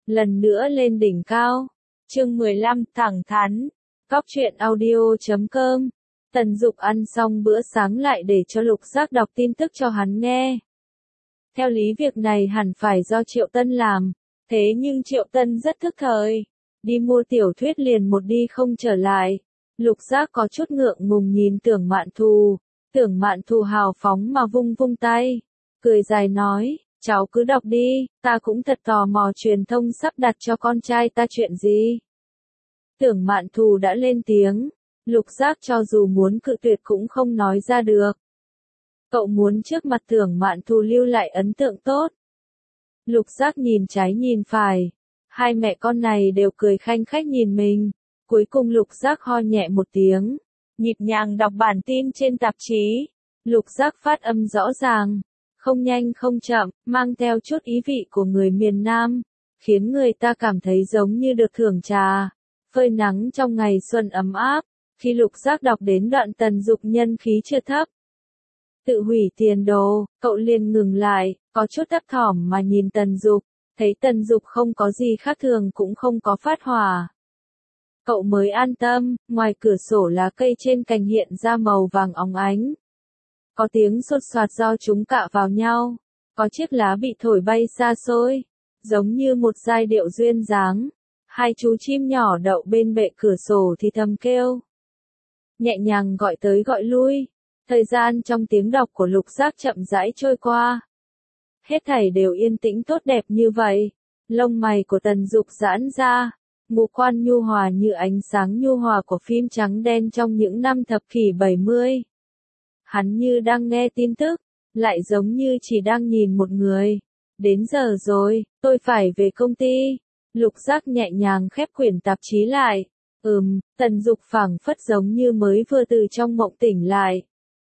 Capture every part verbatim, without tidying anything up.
lần nữa lên đỉnh cao. Chương mười lăm, thẳng thắn. Cóc truyện audio chấm com. Tần Dục ăn xong bữa sáng lại để cho Lục Giác đọc tin tức cho hắn nghe. Theo lý việc này hẳn phải do Triệu Tân làm, thế nhưng Triệu Tân rất thức thời, đi mua tiểu thuyết liền một đi không trở lại. Lục Giác có chút ngượng ngùng nhìn Tưởng Mạn Thù, Tưởng Mạn Thù hào phóng mà vung vung tay, cười dài nói, cháu cứ đọc đi, ta cũng thật tò mò truyền thông sắp đặt cho con trai ta chuyện gì. Tưởng Mạn Thù đã lên tiếng, Lục Giác cho dù muốn cự tuyệt cũng không nói ra được. Cậu muốn trước mặt Tưởng Mạn Thù lưu lại ấn tượng tốt. Lục Giác nhìn trái nhìn phải, hai mẹ con này đều cười khanh khách nhìn mình. Cuối cùng Lục Giác ho nhẹ một tiếng, nhịp nhàng đọc bản tin trên tạp chí. Lục Giác phát âm rõ ràng, không nhanh không chậm, mang theo chút ý vị của người miền Nam, khiến người ta cảm thấy giống như được thưởng trà, phơi nắng trong ngày xuân ấm áp. Khi Lục Giác đọc đến đoạn Tần Dục nhân khí chưa thấp, tự hủy tiền đồ, cậu liền ngừng lại, có chút thấp thỏm mà nhìn Tần Dục, thấy Tần Dục không có gì khác thường cũng không có phát hỏa. Cậu mới an tâm, ngoài cửa sổ lá cây trên cành hiện ra màu vàng óng ánh. Có tiếng xột xoạt do chúng cạ vào nhau, có chiếc lá bị thổi bay xa xôi, giống như một giai điệu duyên dáng. Hai chú chim nhỏ đậu bên bệ cửa sổ thì thầm kêu, nhẹ nhàng gọi tới gọi lui. Thời gian trong tiếng đọc của Lục Giác chậm rãi trôi qua. Hết thảy đều yên tĩnh tốt đẹp như vậy. Lông mày của Tần Dục giãn ra, ngũ quan nhu hòa như ánh sáng nhu hòa của phim trắng đen trong những năm thập kỷ bảy mươi. Hắn như đang nghe tin tức, lại giống như chỉ đang nhìn một người. Đến giờ rồi, tôi phải về công ty. Lục Giác nhẹ nhàng khép quyển tạp chí lại. Ừm, Tần Dục phảng phất giống như mới vừa từ trong mộng tỉnh lại.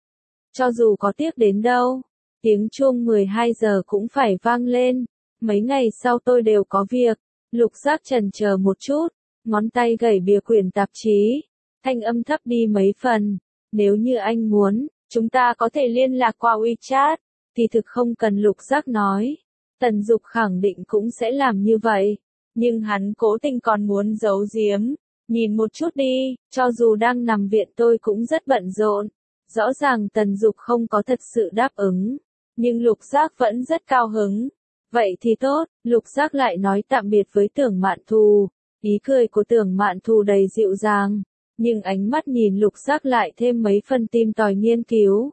Cho dù có tiếc đến đâu, tiếng chuông mười hai giờ cũng phải vang lên. Mấy ngày sau tôi đều có việc. Lục Giác chần chờ một chút, ngón tay gẩy bìa quyển tạp chí, thanh âm thấp đi mấy phần. Nếu như anh muốn, chúng ta có thể liên lạc qua WeChat, thì thực không cần. Lục Giác nói. Tần Dục khẳng định cũng sẽ làm như vậy, nhưng hắn cố tình còn muốn giấu giếm. Nhìn một chút đi, cho dù đang nằm viện tôi cũng rất bận rộn. Rõ ràng Tần Dục không có thật sự đáp ứng, nhưng Lục Giác vẫn rất cao hứng. Vậy thì tốt, Lục Giác lại nói tạm biệt với Tưởng Mạn Thù. Ý cười của Tưởng Mạn Thù đầy dịu dàng, nhưng ánh mắt nhìn Lục Giác lại thêm mấy phần tim tòi nghiên cứu.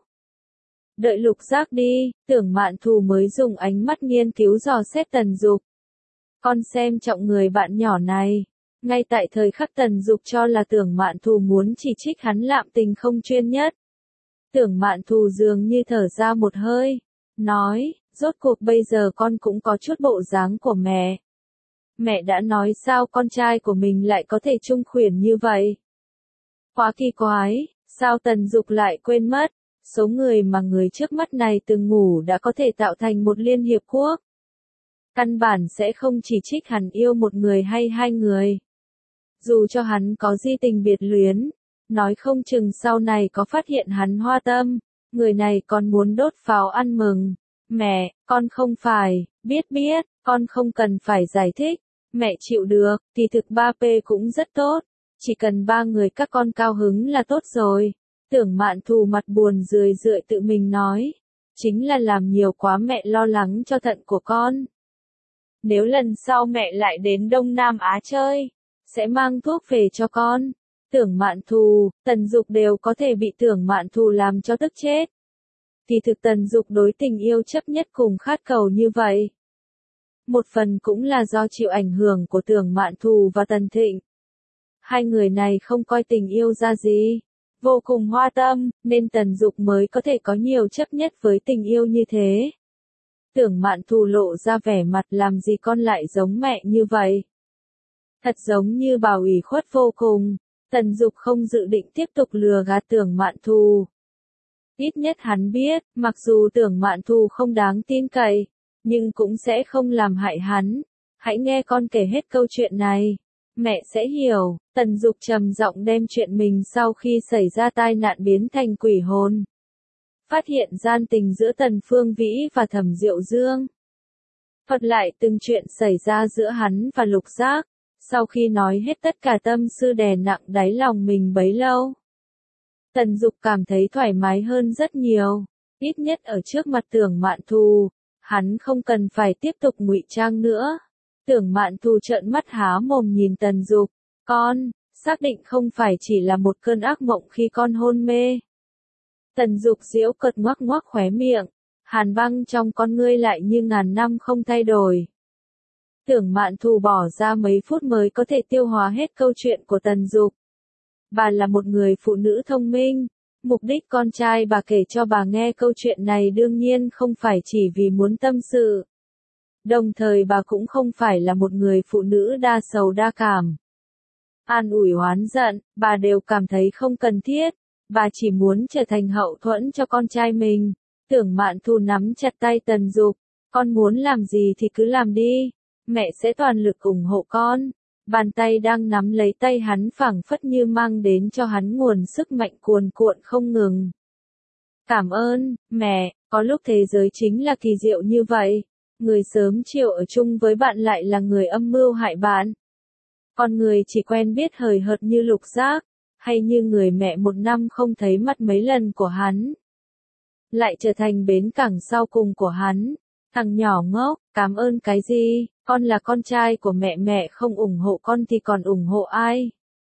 Đợi Lục Giác đi, Tưởng Mạn Thù mới dùng ánh mắt nghiên cứu dò xét Tần Dục. Con xem trọng người bạn nhỏ này. Ngay tại thời khắc Tần Dục cho là Tưởng Mạn Thù muốn chỉ trích hắn lạm tình không chuyên nhất. Tưởng Mạn Thù dường như thở ra một hơi, nói, rốt cuộc bây giờ con cũng có chút bộ dáng của mẹ. Mẹ đã nói sao con trai của mình lại có thể trung khuyển như vậy? Quá kỳ quái, sao Tần Dục lại quên mất, số người mà người trước mắt này từng ngủ đã có thể tạo thành một liên hiệp quốc. Căn bản sẽ không chỉ trích hắn yêu một người hay hai người. Dù cho hắn có di tình biệt luyến, nói không chừng sau này có phát hiện hắn hoa tâm, người này còn muốn đốt pháo ăn mừng. Mẹ, con không phải, biết biết, con không cần phải giải thích, mẹ chịu được, thì thực ba P cũng rất tốt, chỉ cần ba người các con cao hứng là tốt rồi. Tưởng Mạn Thù mặt buồn rười rượi tự mình nói, chính là làm nhiều quá mẹ lo lắng cho thận của con. Nếu lần sau mẹ lại đến Đông Nam Á chơi, sẽ mang thuốc về cho con. Tưởng Mạn Thù, Tần Dục đều có thể bị Tưởng Mạn Thù làm cho tức chết. Thì thực Tần Dục đối tình yêu chấp nhất cùng khát cầu như vậy. Một phần cũng là do chịu ảnh hưởng của Tưởng Mạn Thù và Tần Thịnh. Hai người này không coi tình yêu ra gì, vô cùng hoa tâm, nên Tần Dục mới có thể có nhiều chấp nhất với tình yêu như thế. Tưởng Mạn Thù lộ ra vẻ mặt làm gì con lại giống mẹ như vậy. Thật giống như bảo ủy khuất vô cùng. Tần Dục không dự định tiếp tục lừa gạt Tưởng Mạn Thù. Ít nhất hắn biết, mặc dù Tưởng Mạn Thù không đáng tin cậy, nhưng cũng sẽ không làm hại hắn. Hãy nghe con kể hết câu chuyện này, mẹ sẽ hiểu. Tần Dục trầm giọng đem chuyện mình sau khi xảy ra tai nạn biến thành quỷ hồn. Phát hiện gian tình giữa Tần Phương Vĩ và Thẩm Diệu Dương. thuật lại từng chuyện xảy ra giữa hắn và Lục Giác, sau khi nói hết tất cả tâm tư đè nặng đáy lòng mình bấy lâu. Tần Dục cảm thấy thoải mái hơn rất nhiều, ít nhất ở trước mặt Tưởng Mạn Thù, hắn không cần phải tiếp tục ngụy trang nữa. Tưởng Mạn Thù trợn mắt há mồm nhìn Tần Dục, con, xác định không phải chỉ là một cơn ác mộng khi con hôn mê. Tần Dục giễu cợt ngoác ngoác khóe miệng, hàn băng trong con ngươi lại như ngàn năm không thay đổi. Tưởng Mạn Thù bỏ ra mấy phút mới có thể tiêu hóa hết câu chuyện của Tần Dục. Bà là một người phụ nữ thông minh, mục đích con trai bà kể cho bà nghe câu chuyện này đương nhiên không phải chỉ vì muốn tâm sự. Đồng thời bà cũng không phải là một người phụ nữ đa sầu đa cảm. An ủi oán giận, bà đều cảm thấy không cần thiết, bà chỉ muốn trở thành hậu thuẫn cho con trai mình. Tưởng Mạn Thù nắm chặt tay Tần Dục, con muốn làm gì thì cứ làm đi, mẹ sẽ toàn lực ủng hộ con. Bàn tay đang nắm lấy tay hắn phảng phất như mang đến cho hắn nguồn sức mạnh cuồn cuộn không ngừng. Cảm ơn, mẹ, có lúc thế giới chính là kỳ diệu như vậy. Người sớm chiều ở chung với bạn lại là người âm mưu hại bạn. Con người chỉ quen biết hời hợt như Lục Giác, hay như người mẹ một năm không thấy mặt mấy lần của hắn. Lại trở thành bến cảng sau cùng của hắn. Thằng nhỏ ngốc, cảm ơn cái gì, con là con trai của mẹ, mẹ không ủng hộ con thì còn ủng hộ ai.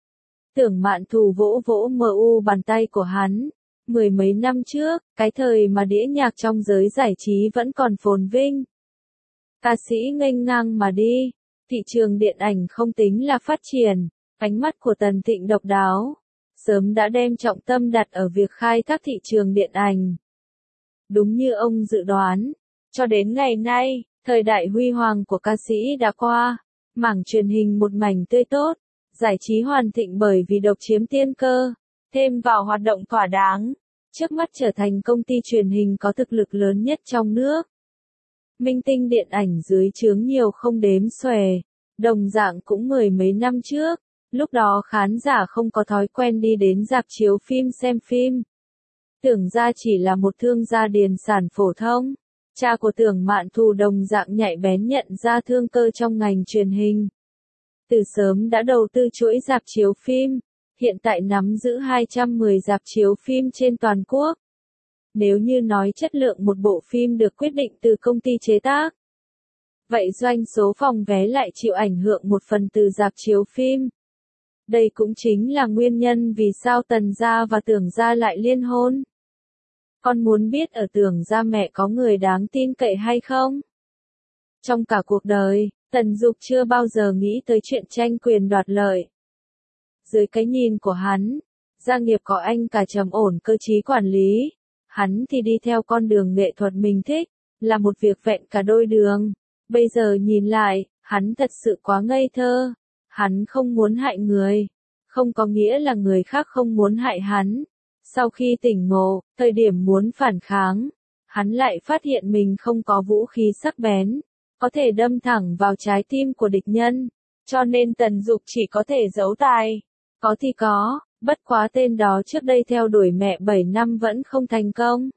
Tưởng Mạn Thù vỗ vỗ mờ u bàn tay của hắn. Mười mấy năm trước, cái thời mà đĩa nhạc trong giới giải trí vẫn còn phồn vinh. Ca sĩ nghênh ngang mà đi, thị trường điện ảnh không tính là phát triển, ánh mắt của Tần Thịnh độc đáo, sớm đã đem trọng tâm đặt ở việc khai thác thị trường điện ảnh. Đúng như ông dự đoán, cho đến ngày nay, thời đại huy hoàng của ca sĩ đã qua, mảng truyền hình một mảnh tươi tốt, giải trí hoàn thịnh bởi vì độc chiếm tiên cơ, thêm vào hoạt động thỏa đáng, trước mắt trở thành công ty truyền hình có thực lực lớn nhất trong nước. Minh tinh điện ảnh dưới trướng nhiều không đếm xuể, đồng dạng cũng mười mấy năm trước, lúc đó khán giả không có thói quen đi đến rạp chiếu phim xem phim. Tưởng ra chỉ là một thương gia điền sản phổ thông. Cha của Tưởng Mạn Thù đồng dạng nhạy bén nhận ra thương cơ trong ngành truyền hình. Từ sớm đã đầu tư chuỗi rạp chiếu phim, hiện tại nắm giữ hai trăm mười rạp chiếu phim trên toàn quốc. Nếu như nói chất lượng một bộ phim được quyết định từ công ty chế tác, vậy doanh số phòng vé lại chịu ảnh hưởng một phần từ rạp chiếu phim. Đây cũng chính là nguyên nhân vì sao Tần gia và Tưởng gia lại liên hôn. Con muốn biết ở Tưởng gia mẹ có người đáng tin cậy hay không? Trong cả cuộc đời, Tần Dục chưa bao giờ nghĩ tới chuyện tranh quyền đoạt lợi. Dưới cái nhìn của hắn, gia nghiệp có anh cả trầm ổn cơ trí quản lý, hắn thì đi theo con đường nghệ thuật mình thích, là một việc vẹn cả đôi đường. Bây giờ nhìn lại, hắn thật sự quá ngây thơ. Hắn không muốn hại người, không có nghĩa là người khác không muốn hại hắn. Sau khi tỉnh ngộ, thời điểm muốn phản kháng, hắn lại phát hiện mình không có vũ khí sắc bén, có thể đâm thẳng vào trái tim của địch nhân, cho nên Tần Dục chỉ có thể giấu tài. Có thì có, bất quá tên đó trước đây theo đuổi mẹ bảy năm vẫn không thành công.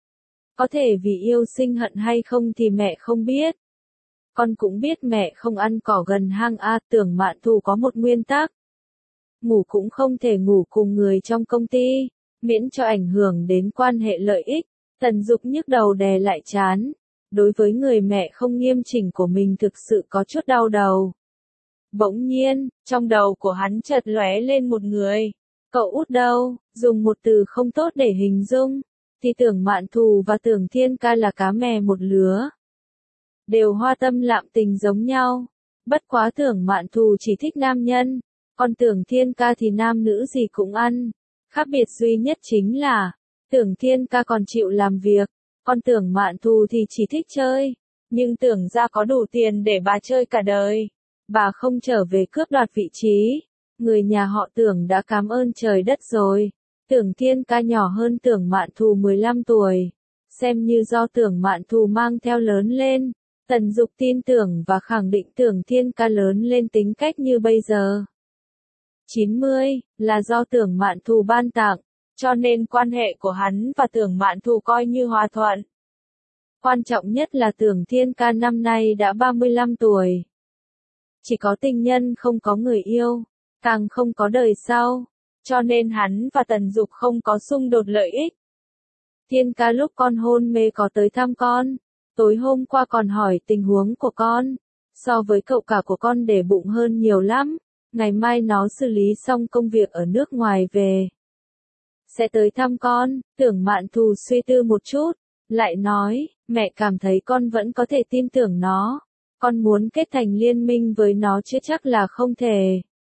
Có thể vì yêu sinh hận hay không thì mẹ không biết. Con cũng biết mẹ không ăn cỏ gần hang a. Tưởng Mạn Thù có một nguyên tắc. Ngủ cũng không thể ngủ cùng người trong công ty, miễn cho ảnh hưởng đến quan hệ lợi ích. Tần Dục nhức đầu đè lại trán. Đối với người mẹ không nghiêm chỉnh của mình thực sự có chút đau đầu. Bỗng nhiên, trong đầu của hắn chợt lóe lên một người. Cậu út đâu, dùng một từ không tốt để hình dung, thì Tưởng Mạn Thù và Tưởng Thiên Ca là cá mè một lứa. Đều hoa tâm lạm tình giống nhau. Bất quá Tưởng Mạn Thù chỉ thích nam nhân, còn Tưởng Thiên Ca thì nam nữ gì cũng ăn. Khác biệt duy nhất chính là, Tưởng Thiên Ca còn chịu làm việc, còn Tưởng Mạn Thù thì chỉ thích chơi. Nhưng Tưởng gia có đủ tiền để bà chơi cả đời. Bà không trở về cướp đoạt vị trí. Người nhà họ Tưởng đã cảm ơn trời đất rồi. Tưởng Thiên Ca nhỏ hơn Tưởng Mạn Thù mười lăm tuổi. Xem như do Tưởng Mạn Thù mang theo lớn lên. Tần Dục tin tưởng và khẳng định Tưởng Thiên Ca lớn lên tính cách như bây giờ. chín mươi, là do Tưởng Mạn Thù ban tặng, cho nên quan hệ của hắn và Tưởng Mạn Thù coi như hòa thuận. Quan trọng nhất là Tưởng Thiên Ca năm nay đã ba mươi lăm tuổi. Chỉ có tình nhân không có người yêu, càng không có đời sau, cho nên hắn và Tần Dục không có xung đột lợi ích. Thiên Ca lúc con hôn mê có tới thăm con, tối hôm qua còn hỏi tình huống của con, so với cậu cả của con để bụng hơn nhiều lắm, ngày mai nó xử lý xong công việc ở nước ngoài về. Sẽ tới thăm con. Tưởng Mạn Thù suy tư một chút, lại nói, mẹ cảm thấy con vẫn có thể tin tưởng nó, con muốn kết thành liên minh với nó chứ chắc là không thể.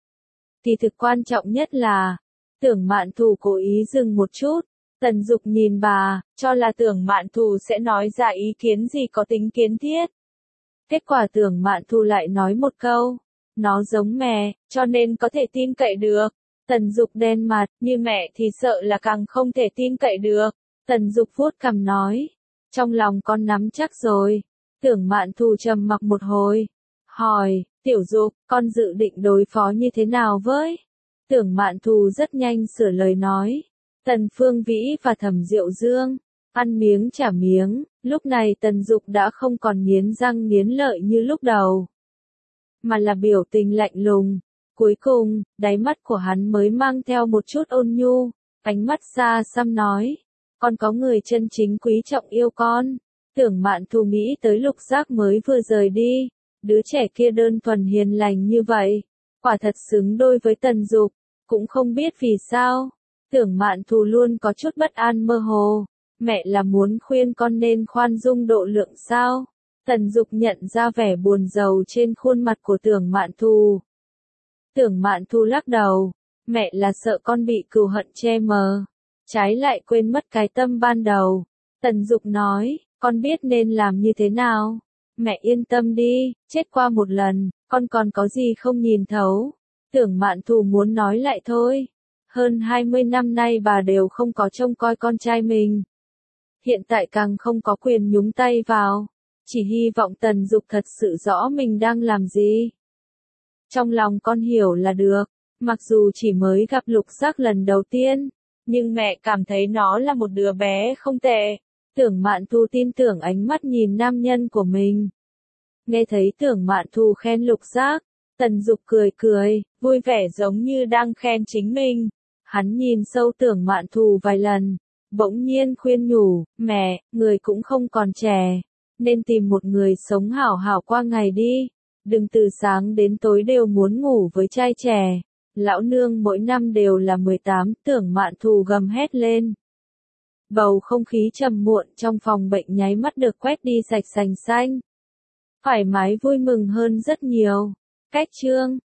Thì thực quan trọng nhất là, Tưởng Mạn Thù cố ý dừng một chút, Tần Dục nhìn bà, cho là Tưởng Mạn Thù sẽ nói ra ý kiến gì có tính kiến thiết. Kết quả Tưởng Mạn Thù lại nói một câu, nó giống mẹ, cho nên có thể tin cậy được. Tần Dục đen mặt, như mẹ thì sợ là càng không thể tin cậy được. Tần Dục vuốt cằm nói, trong lòng con nắm chắc rồi. Tưởng Mạn Thù trầm mặc một hồi, hỏi, Tiểu Dục, con dự định đối phó như thế nào với? Tưởng Mạn Thù rất nhanh sửa lời nói, Tần Phương Vĩ và Thẩm Diệu Dương, ăn miếng trả miếng. Lúc này Tần Dục đã không còn nghiến răng nghiến lợi như lúc đầu, mà là biểu tình lạnh lùng. Cuối cùng, đáy mắt của hắn mới mang theo một chút ôn nhu, ánh mắt xa xăm nói, con có người chân chính quý trọng yêu con. Tưởng Mạn Thù nghĩ tới Lục Giác mới vừa rời đi, đứa trẻ kia đơn thuần hiền lành như vậy, quả thật xứng đôi với Tần Dục, cũng không biết vì sao. Tưởng Mạn Thù luôn có chút bất an mơ hồ, mẹ là muốn khuyên con nên khoan dung độ lượng sao? Tần Dục nhận ra vẻ buồn rầu trên khuôn mặt của Tưởng Mạn Thù. Tưởng Mạn Thù lắc đầu, mẹ là sợ con bị cừu hận che mờ, trái lại quên mất cái tâm ban đầu. Tần Dục nói, con biết nên làm như thế nào. Mẹ yên tâm đi, chết qua một lần, con còn có gì không nhìn thấu. Tưởng Mạn Thù muốn nói lại thôi. Hơn hai mươi năm nay bà đều không có trông coi con trai mình. Hiện tại càng không có quyền nhúng tay vào. Chỉ hy vọng Tần Dục thật sự rõ mình đang làm gì. Trong lòng con hiểu là được, mặc dù chỉ mới gặp Lục Giác lần đầu tiên, nhưng mẹ cảm thấy nó là một đứa bé không tệ. Tưởng Mạn Thù tin tưởng ánh mắt nhìn nam nhân của mình. Nghe thấy Tưởng Mạn Thù khen Lục Giác, Tần Dục cười cười, vui vẻ giống như đang khen chính mình. Hắn nhìn sâu Tưởng Mạn Thù vài lần, bỗng nhiên khuyên nhủ, mẹ, người cũng không còn trẻ, nên tìm một người sống hảo hảo qua ngày đi. Đừng từ sáng đến tối đều muốn ngủ với trai trẻ. Lão nương mỗi năm đều là mười tám, Tưởng Mạn Thù gầm hét lên. Bầu không khí trầm muộn trong phòng bệnh nháy mắt được quét đi sạch sành xanh. Thoải mái vui mừng hơn rất nhiều. Cách chương